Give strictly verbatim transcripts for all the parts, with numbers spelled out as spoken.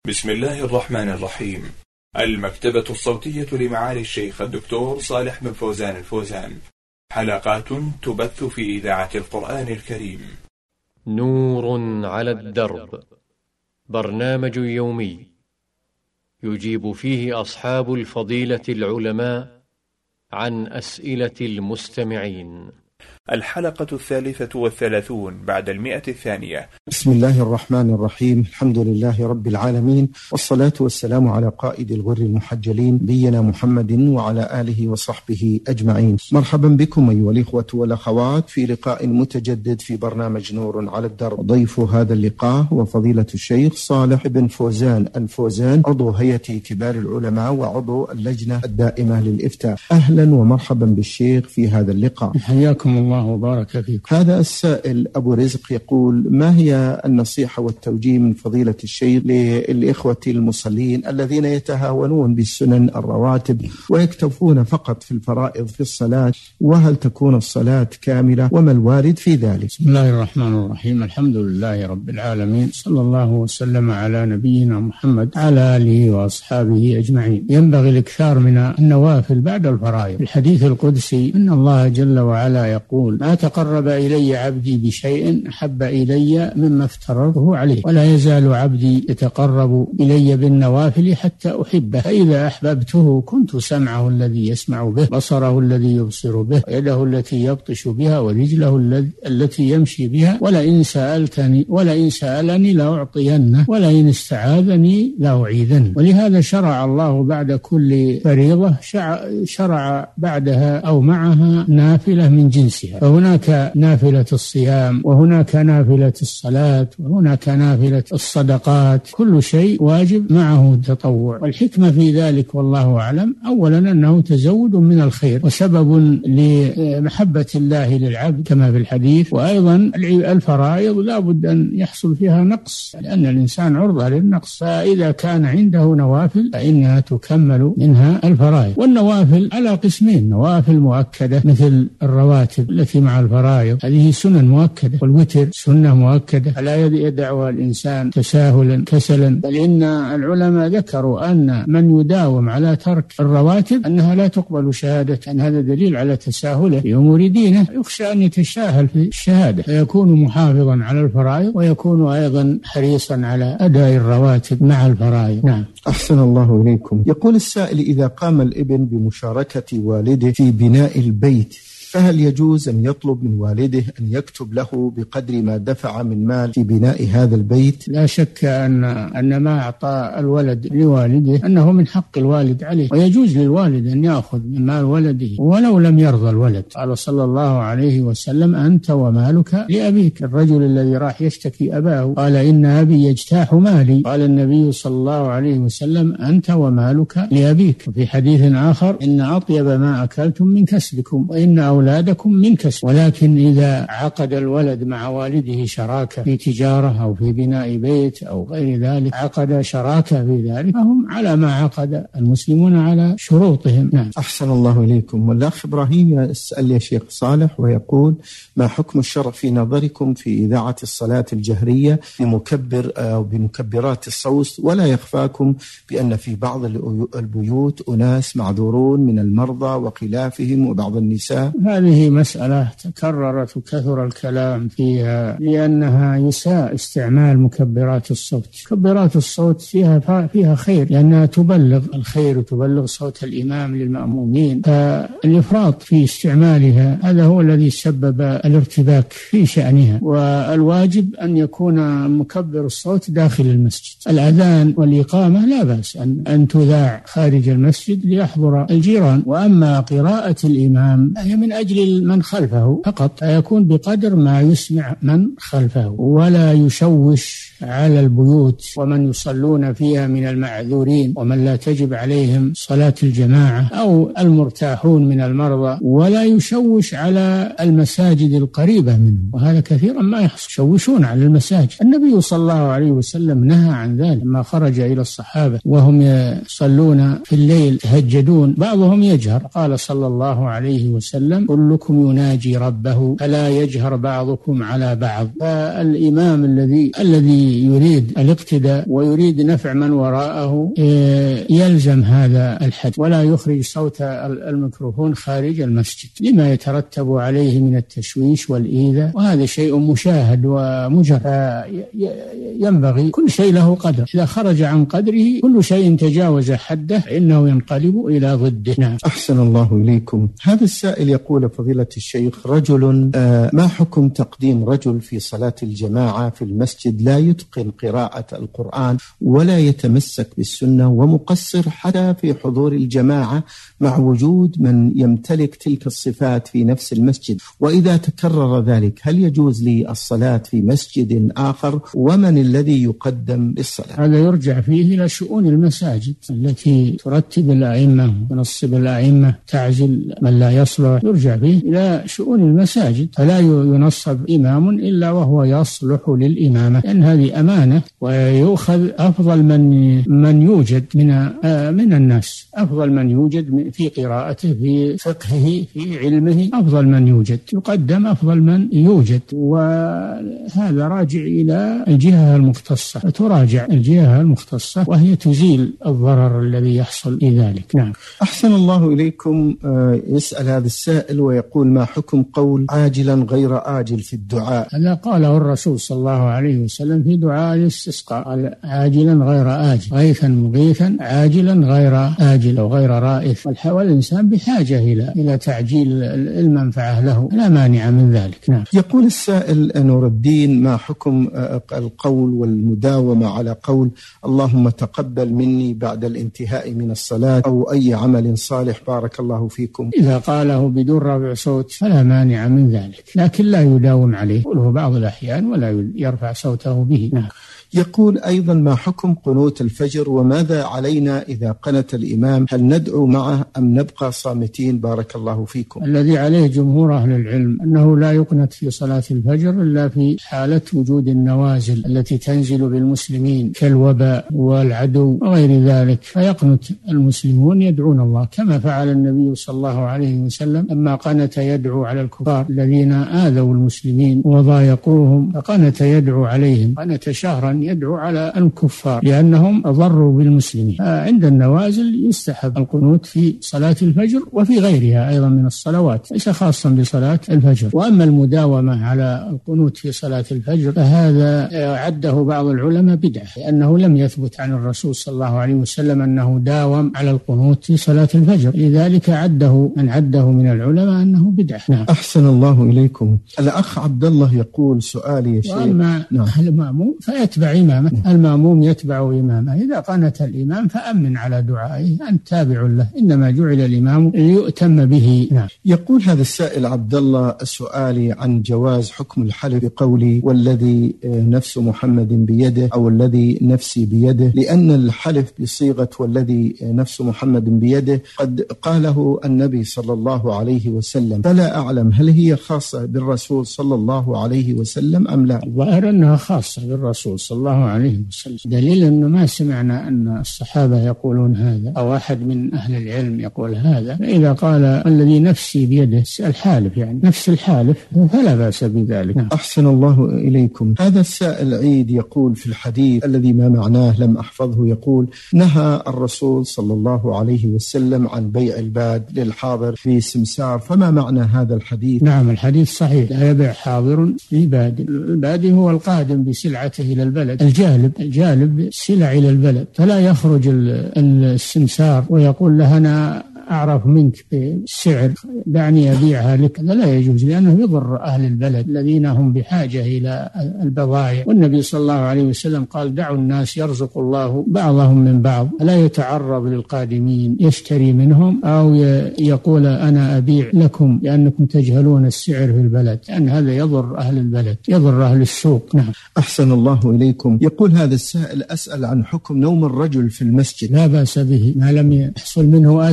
بسم الله الرحمن الرحيم. المكتبة الصوتية لمعالي الشيخ الدكتور صالح بن فوزان الفوزان، حلقات تبث في إذاعة القرآن الكريم. نور على الدرب، برنامج يومي يجيب فيه أصحاب الفضيلة العلماء عن أسئلة المستمعين. الحلقة الثالثة والثلاثون بعد المئة الثانية. بسم الله الرحمن الرحيم. الحمد لله رب العالمين، والصلاة والسلام على قائد الغر المحجلين نبينا محمد وعلى آله وصحبه أجمعين. مرحبا بكم أيها الإخوة والأخوات في لقاء متجدد في برنامج نور على الدرب. ضيف هذا اللقاء هو فضيلة الشيخ صالح بن فوزان الفوزان، عضو هيئة كبار العلماء وعضو اللجنة الدائمة للإفتاء. أهلا ومرحبا بالشيخ في هذا اللقاء. حياكم الله وبارك فيكم. هذا السائل أبو رزق يقول: ما هي النصيحة والتوجيه من فضيلة الشيخ للإخوة المصلين الذين يتهاونون بالسنن الرواتب ويكتفون فقط في الفرائض في الصلاة، وهل تكون الصلاة كاملة وما الوارد في ذلك؟ بسم الله الرحمن الرحيم. الحمد لله رب العالمين، صلى الله وسلم على نبينا محمد على آله وأصحابه أجمعين. ينبغي الإكثار من النوافل بعد الفرائض. الحديث القدسي إن الله جل وعلا يقول: ما تقرب إلي عبدي بشيء أحب إلي مما افترضه عليه، ولا يزال عبدي يتقرب إلي بالنوافل حتى أحبه، فإذا أحببته كنت سمعه الذي يسمع به، بصره الذي يبصر به، يده التي يبطش بها، ورجله التي يمشي بها، ولئن سألتني ولئن سألني لأعطينه، ولئن استعاذني لأعيذنه. ولهذا شرع الله بعد كل فريضة شرع بعدها أو معها نافلة من جنسها. فهناك نافلة الصيام، وهناك نافلة الصلاة، وهناك نافلة الصدقات، كل شيء واجب معه تطوع. والحكمة في ذلك والله أعلم أولا أنه تزود من الخير وسبب لمحبة الله للعبد كما في الحديث. وأيضا الفرائض لا بد أن يحصل فيها نقص، لأن الإنسان عرضة للنقص، فإذا كان عنده نوافل فإنها تكمل منها الفرائض. والنوافل على قسمين: نوافل مؤكدة مثل الرواتب التي مع الفرائض، هذه سنن مؤكدة، والوتر سنة مؤكدة فلا يدعها الإنسان تساهلا كسلا. بل إن العلماء ذكروا أن من يداوم على ترك الرواتب أنها لا تقبل شهادة، أن هذا دليل على تساهله في أمور دينه، يخشى أن يتساهل في الشهادة، فيكون محافظا على الفرائض ويكون أيضا حريصا على أداء الرواتب مع الفرائض. نعم. أحسن الله إليكم. يقول السائل: إذا قام الابن بمشاركة والده في بناء البيت، فهل يجوز أن يطلب من والده أن يكتب له بقدر ما دفع من مال في بناء هذا البيت؟ لا شك أن أن ما أعطى الولد لوالده أنه من حق الوالد عليه، ويجوز للوالد أن يأخذ من مال ولده ولو لم يرضى الولد. قال صلى الله عليه وسلم: أنت ومالك لأبيك. الرجل الذي راح يشتكي أباه قال: إن أبي يجتاح مالي. قال النبي صلى الله عليه وسلم: أنت ومالك لأبيك. وفي حديث آخر: إن أطيب ما أكلتم من كسبكم، وإن أولادكم من كسب. ولكن إذا عقد الولد مع والده شراكة في تجارة أو في بناء بيت أو غير ذلك، عقد شراكة في ذلك، فهم على ما عقد المسلمون على شروطهم. نعم. أحسن الله إليكم. والأخ إبراهيم يسأل يا شيخ صالح ويقول: ما حكم الشرع في نظركم في إذاعة الصلاة الجهرية بمكبر أو بمكبرات الصوت، ولا يخفاكم بأن في بعض البيوت أناس معذورون من المرضى وخلافهم وبعض النساء؟ هذه مسألة تكررت وكثر الكلام فيها، لأنها يساء استعمال مكبرات الصوت. مكبرات الصوت فيها فيها خير، لأنها تبلغ الخير وتبلغ صوت الإمام للمأمومين، فالإفراط في استعمالها هذا هو الذي سبب الارتباك في شأنها. والواجب أن يكون مكبر الصوت داخل المسجد. الأذان والإقامة لا بأس أن, أن تذاع خارج المسجد ليحضر الجيران، وأما قراءة الإمام هي من أجل من خلفه فقط، فيكون بقدر ما يسمع من خلفه، ولا يشوش على البيوت ومن يصلون فيها من المعذورين ومن لا تجب عليهم صلاة الجماعة أو المرتاحون من المرضى، ولا يشوش على المساجد القريبة منهم، وهذا كثيرا ما يحصل، يشوشون على المساجد. النبي صلى الله عليه وسلم نهى عن ذلك لما خرج إلى الصحابة وهم يصلون في الليل يتهجدون، بعضهم يجهر، قال صلى الله عليه وسلم: كلكم يناجي ربه فلا يجهر بعضكم على بعض. فالإمام الذي الذي الذي يريد الاقتداء ويريد نفع من وراءه يلزم هذا الحد ولا يخرج صوت الميكروفون خارج المسجد لما يترتب عليه من التشويش والإيذاء، وهذا شيء مشاهد ومجرد. ينبغي كل شيء له قدر، إذا خرج عن قدره كل شيء تجاوز حده فإنه ينقلب إلى ضده. نعم. أحسن الله إليكم. هذا السائل يقول فضيلة الشيخ: رجل آه ما حكم تقديم رجل في صلاة الجماعة في المسجد لا يتقن قراءة القرآن ولا يتمسك بالسنة ومقصر حتى في حضور الجماعة مع وجود من يمتلك تلك الصفات في نفس المسجد، وإذا تكرر ذلك هل يجوز لي الصلاة في مسجد آخر؟ ومن الذي يقدم للصلاة؟ هذا يرجع فيه إلى شؤون المساجد التي ترتب الأئمة ونصب الأئمة، تعزل من لا يصلح، يرجع فيه إلى شؤون المساجد، فلا ينصب إمام إلا وهو يصلح للإمامة، لأن هذه أمانة ويؤخذ أفضل من من يوجد من من الناس، أفضل من يوجد في قراءته في فقهه في علمه، أفضل من يوجد يقدم أفضل من يوجد، وهذا راجع إلى الجهة المختصة، فتراجع الجهة المختصة وهي تزيل الضرر الذي يحصل في ذلك. نعم. أحسن الله إليكم. يسأل هذا السائل ويقول: ما حكم قول عاجلا غير آجل في الدعاء؟ هذا قاله الرسول صلى الله عليه وسلم في دعاء الاستسقاء، قال: عاجلا غير آجل، غيثا مغيثا عاجلا غير آجل أو غير رائف، والإنسان بحاجة إلى إلى تعجيل المنفعة له، لا مانع من ذلك. نعم. يقول السائل نور الدين: ما حكم القول والمداومة على قول اللهم تقبل مني بعد الانتهاء من الصلاة أو أي عمل صالح بارك الله فيكم؟ إذا قاله بدون رفع صوت فلا مانع من ذلك، لكن لا يداوم عليه، يقوله بعض الأحيان ولا يرفع صوته به. نعم. يقول أيضا: ما حكم قنوت الفجر وماذا علينا إذا قنت الإمام؟ هل ندعو معه أم نبقى صامتين بارك الله فيكم؟ الذي عليه جمهور أهل العلم أنه لا يقنت في صلاة الفجر إلا في حالة وجود النوازل التي تنزل بالمسلمين كالوباء والعدو وغير ذلك، فيقنت المسلمون يدعون الله كما فعل النبي صلى الله عليه وسلم لما قنت يدعو على الكفار الذين آذوا المسلمين وضايقوهم، فقنت يدعو عليهم، قنت شهرا يدعو على الكفار لأنهم أضروا بالمسلمين. عند النوازل يستحب القنوت في صلاة الفجر وفي غيرها أيضا من الصلوات، ليس خاصا بصلاة الفجر. وأما المداومة على القنوت في صلاة الفجر فهذا عده بعض العلماء بدعة، لأنه لم يثبت عن الرسول صلى الله عليه وسلم أنه داوم على القنوت في صلاة الفجر، لذلك عده من عده من العلماء أنه بدعة. نعم. أحسن الله إليكم. الأخ عبد الله يقول: سؤالي يا شيخ. وأما نعم. المأموم فيتبع إمامه، المأموم يتبع إمامه، إذا قنت الإمام فأمن على دعائه، أنت تابع له، إنما جعل الإمام ليؤتم به. نعم. يقول هذا السائل عبد الله: سؤالي عن جواز حكم الحلف بقولي والذي نفس محمد بيده أو الذي نفسي بيده، لأن الحلف بصيغة والذي نفس محمد بيده قد قاله النبي صلى الله عليه وسلم، فلا أعلم هل هي خاصة بالرسول صلى الله عليه وسلم أم لا؟ الظاهر أنها خاصة بالرسول صلى الله عليه وسلم، دليل أنه ما سمعنا أن الصحابة يقولون هذا أو أحد من أهل العلم يقول هذا، فإذا قال الذي نفسي بيده الحالف يعني نفس الحالف فلا بأس بذلك. نعم. أحسن الله إليكم. هذا السائل عيد يقول في الحديث الذي ما معناه لم أحفظه، يقول: نهى الرسول صلى الله عليه وسلم عن بيع الباد للحاضر في سمسار، فما معنى هذا الحديث؟ نعم، الحديث صحيح، لا يبيع حاضر لباد. البادي هو القادم بسلعته إلى البلد، الجالب الجالب سلع إلى البلد، فلا يخرج السمسار ويقول له أنا أعرف منك بالسعر دعني أبيعها لك، هذا لا يجوز، لأنه يضر أهل البلد الذين هم بحاجة إلى البضائع. والنبي صلى الله عليه وسلم قال: دعوا الناس يرزق الله بعضهم من بعض، لا يتعرض للقادمين يشتري منهم أو يقول أنا أبيع لكم لأنكم تجهلون السعر في البلد، لأن هذا يضر أهل البلد، يضر أهل السوق. نعم. أحسن الله إليكم. يقول هذا السائل: أسأل عن حكم نوم الرجل في المسجد. لا بأس به ما لم يحصل منه أذى في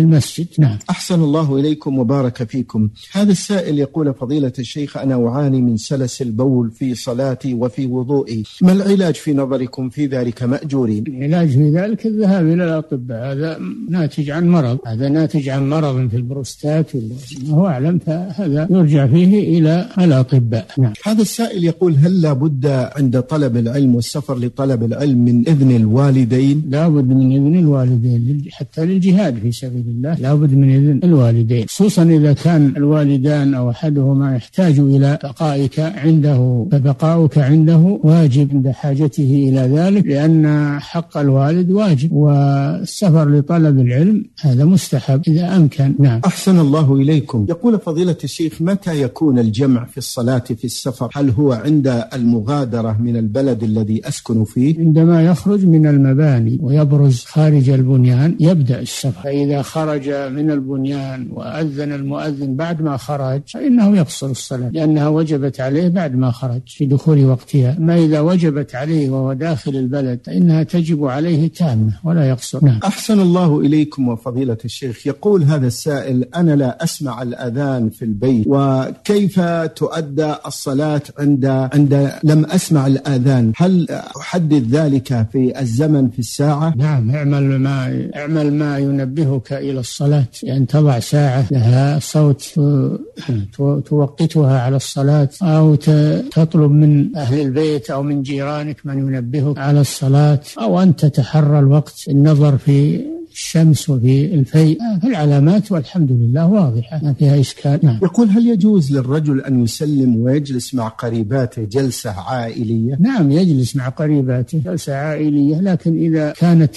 المسجد. نعم. أحسن الله إليكم وبارك فيكم. هذا السائل يقول: فضيلة الشيخ، أنا أعاني من سلس البول في صلاتي وفي وضوئي، ما العلاج في نظركم في ذلك مأجورين؟ العلاج في ذلك الذهاب إلى الأطباء، هذا ناتج عن مرض، هذا ناتج عن مرض في البروستات وهو أعلم، فهذا يرجع فيه إلى الأطباء. نعم. هذا السائل يقول: هل لا بد عند طلب العلم والسفر لطلب العلم من إذن الوالدين؟ لا بد من إذن الوالدين، حتى للجهاد في سبيل الله لا بد من إذن الوالدين، خصوصا إذا كان الوالدان أو أحدهما يحتاج إلى بقائك عنده، فبقاؤك عنده واجب عند حاجته إلى ذلك، لأن حق الوالد واجب، والسفر لطلب العلم هذا مستحب إذا أمكن. نعم. أحسن الله إليكم. يقول فضيلة الشيخ: متى يكون الجمع في الصلاة في السفر؟ هل هو عند المغادرة من البلد الذي أسكن فيه؟ عندما يخرج من المباني ويبرز خارج البنيان يبدأ السفر، فإذا خرج من البنيان وأذن المؤذن بعد ما خرج فإنه يقصر الصلاة، لأنها وجبت عليه بعد ما خرج في دخول وقتها. ما إذا وجبت عليه وهو داخل البلد فإنها تجب عليه تامة ولا يقصر. نعم. أحسن الله إليكم وفضيلة الشيخ. يقول هذا السائل: أنا لا أسمع الأذان في البيت، وكيف تؤدى الصلاة عند عند لم أسمع الأذان؟ هل أحدد ذلك في الزمن في الساعة؟ نعم. اعمل ما اعمل ما ينبهك إلى الصلاة، يعني تضع ساعة لها صوت توقتها على الصلاة، أو تطلب من أهل البيت أو من جيرانك من ينبهك على الصلاة، أو أن تتحرى الوقت النظر في الشمس وفي الفيء، في العلامات والحمد لله واضحة ما فيها إشكال. نعم. يقول: هل يجوز للرجل أن يسلم ويجلس مع قريباته جلسة عائلية؟ نعم، يجلس مع قريباته جلسة عائلية، لكن إذا كانت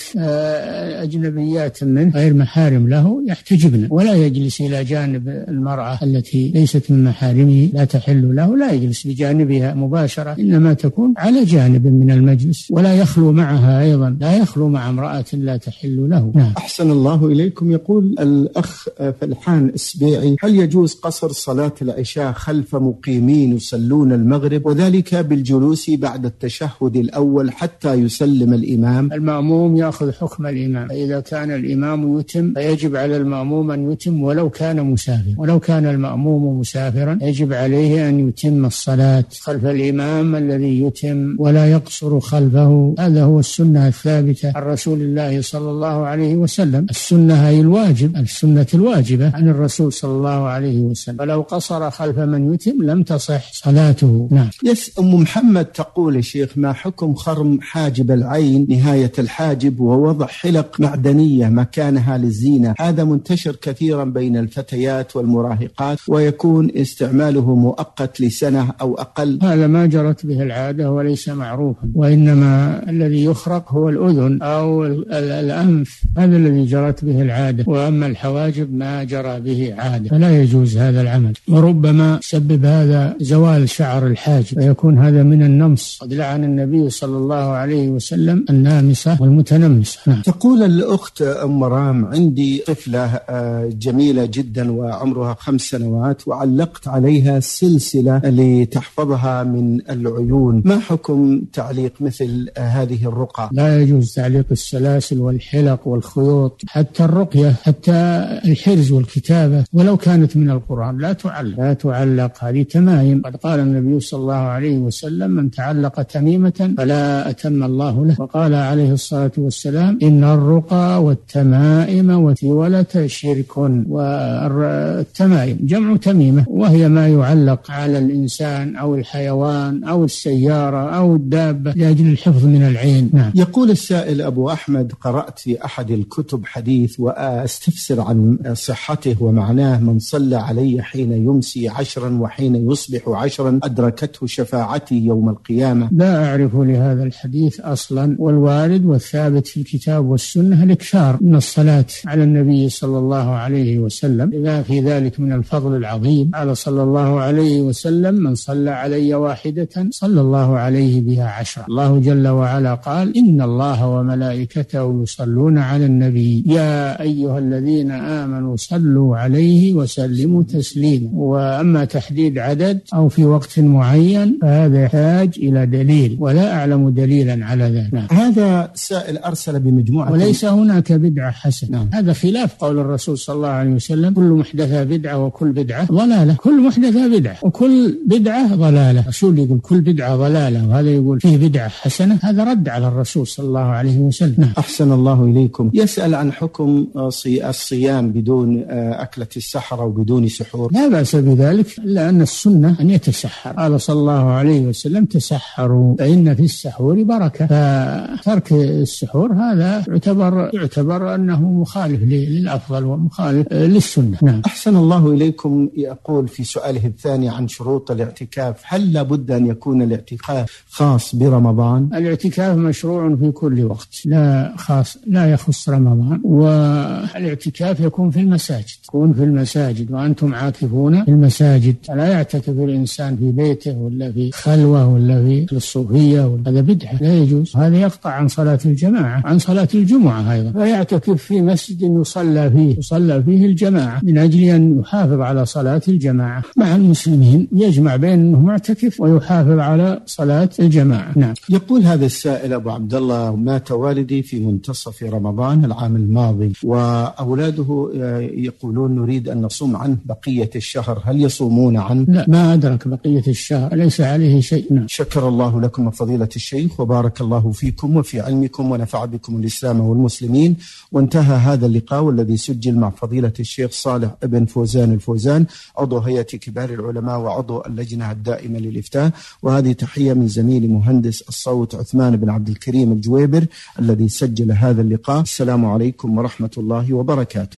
أجنبيات منه غير محارم له يحتجبن، ولا يجلس إلى جانب المرأة التي ليست من محارمه لا تحل له، لا يجلس بجانبها مباشرة، إنما تكون على جانب من المجلس، ولا يخلو معها أيضا، لا يخلو مع امرأة لا تحل له. نعم. أحسن الله إليكم. يقول الأخ فلحان السبيعي: هل يجوز قصر صلاة العشاء خلف مقيمين يصلون المغرب، وذلك بالجلوس بعد التشهد الأول حتى يسلم الإمام؟ المأموم يأخذ حكم الإمام، فإذا كان الإمام يتم فيجب على المأموم أن يتم ولو كان مسافر، ولو كان المأموم مسافرا يجب عليه أن يتم الصلاة خلف الإمام الذي يتم ولا يقصر خلفه. هذا هو السنة الثابتة عن رسول الله صلى الله عليه وسلم. السنة هي الواجب، السنة الواجبة عن الرسول صلى الله عليه وسلم، فلو قصر خلف من يتم لم تصح صلاته. نعم. يس أم محمد تقول: يا شيخ، ما حكم خرم حاجب العين نهاية الحاجب ووضع حلق معدنية مكانها للزينة؟ هذا منتشر كثيرا بين الفتيات والمراهقات، ويكون استعماله مؤقت لسنة أو أقل. هذا ما جرت به العادة وليس معروفا، وإنما الذي يخرق هو الأذن أو الأنف، هذا الذي جرت به العادة، وأما الحواجب ما جرى به عادة، فلا يجوز هذا العمل، وربما سبب هذا زوال شعر الحاجب ويكون هذا من النمص. قد لعن النبي صلى الله عليه وسلم النامصة والمتنمصة. نعم. تقول الأخت أم رام: عندي طفلة جميلة جدا وعمرها خمس سنوات، وعلقت عليها سلسلة لتحفظها من العيون، ما حكم تعليق مثل هذه الرقعة؟ لا يجوز تعليق السلاسل والحلق والخيوط، حتى الرقية، حتى الحرز والكتابة ولو كانت من القرآن لا تعلق، لا تعلق، هذه تمائم. قد قال النبي صلى الله عليه وسلم: من تعلق تميمة فلا أتم الله له. وقال عليه الصلاة والسلام: إن الرقى والتمائم والتولة شرك. والتمائم جمع تميمة، وهي ما يعلق على الإنسان أو الحيوان أو السيارة أو الدابة لأجل الحفظ من العين. نعم. يقول السائل أبو أحمد: قرأت في أحد الكتب حديث وأستفسر عن صحته ومعناه: من صلى علي حين يمسي عشرا وحين يصبح عشرا أدركته شفاعتي يوم القيامة. لا أعرف لهذا الحديث أصلا، والوارد والثابت في الكتاب والسنة الإكثار من الصلاة على النبي صلى الله عليه وسلم، إذا في ذلك من الفضل العظيم. قال صلى الله عليه وسلم: من صلى علي واحدة صلى الله عليه بها عشرا. الله جل وعلا قال: إن الله وملائكته يصلون على النبي يا أيها الذين آمنوا صلوا عليه وسلموا تسليما. وأما تحديد عدد أو في وقت معين فهذا يحتاج إلى دليل، ولا أعلم دليلا على ذلك. نعم. هذا سائل أرسل بمجموعة، وليس هناك بدعة حسنة. نعم. هذا خلاف قول الرسول صلى الله عليه وسلم كل محدثة بدعة وكل بدعة ضلالة. كل محدثة بدعة وكل بدعة ضلالة. الرسول يقول كل بدعة ضلالة، وهذا يقول فيه بدعة حسنة، هذا رد على الرسول صلى الله عليه وسلم. نعم. أحسن الله إليكم. يسأل عن حكم الصيام بدون أكلة السحر أو بدون سحور. لا بأس بذلك، إلا أن السنة أن يتسحر. قال صلى الله عليه وسلم تسحروا فإن في السحور بركة. فترك السحور هذا يعتبر يعتبر أنه مخالف للأفضل ومخالف للسنة. نعم. أحسن الله إليكم. يقول في سؤاله الثاني عن شروط الاعتكاف، هل لابد أن يكون الاعتكاف خاص برمضان؟ الاعتكاف مشروع في كل وقت، لا خاص لا يخص رمضان. والاعتكاف يكون في المساجد، يكون في المساجد وأنتم عاكفون في المساجد. لا يعتكف الإنسان في بيته ولا في خلوة ولا في الصوفية، هذا بدعة لا يجوز. هذا يقطع عن صلاة الجماعة، عن صلاة الجمعة أيضا. فيعتكف في مسجد يصلى فيه يصلى فيه الجماعة من أجل أن يحافظ على صلاة الجماعة مع المسلمين، يجمع بين أنه معتكف ويحافظ على صلاة الجماعة. نعم. يقول هذا السائل أبو عبد الله: مات والدي في منتصف رمضان العام الماضي، وأولاده يقولون نريد أن نصوم عنه بقية الشهر، هل يصومون عنه؟ لا، ما أدرك بقية الشهر، ليس عليه شيء. نعم. شكر الله لكم فضيلة الشيخ، وبارك الله فيكم وفي علمكم، ونفع بكم الإسلام والمسلمين. وانتهى هذا اللقاء والذي سجل مع فضيلة الشيخ صالح ابن فوزان الفوزان، عضو هيئة كبار العلماء وعضو اللجنة الدائمة للإفتاء. وهذه تحية من زميلي مهندس الصوت عثمان بن عبد الكريم الجويبر الذي سجل هذا اللقاء. السلام عليكم ورحمة الله وبركاته.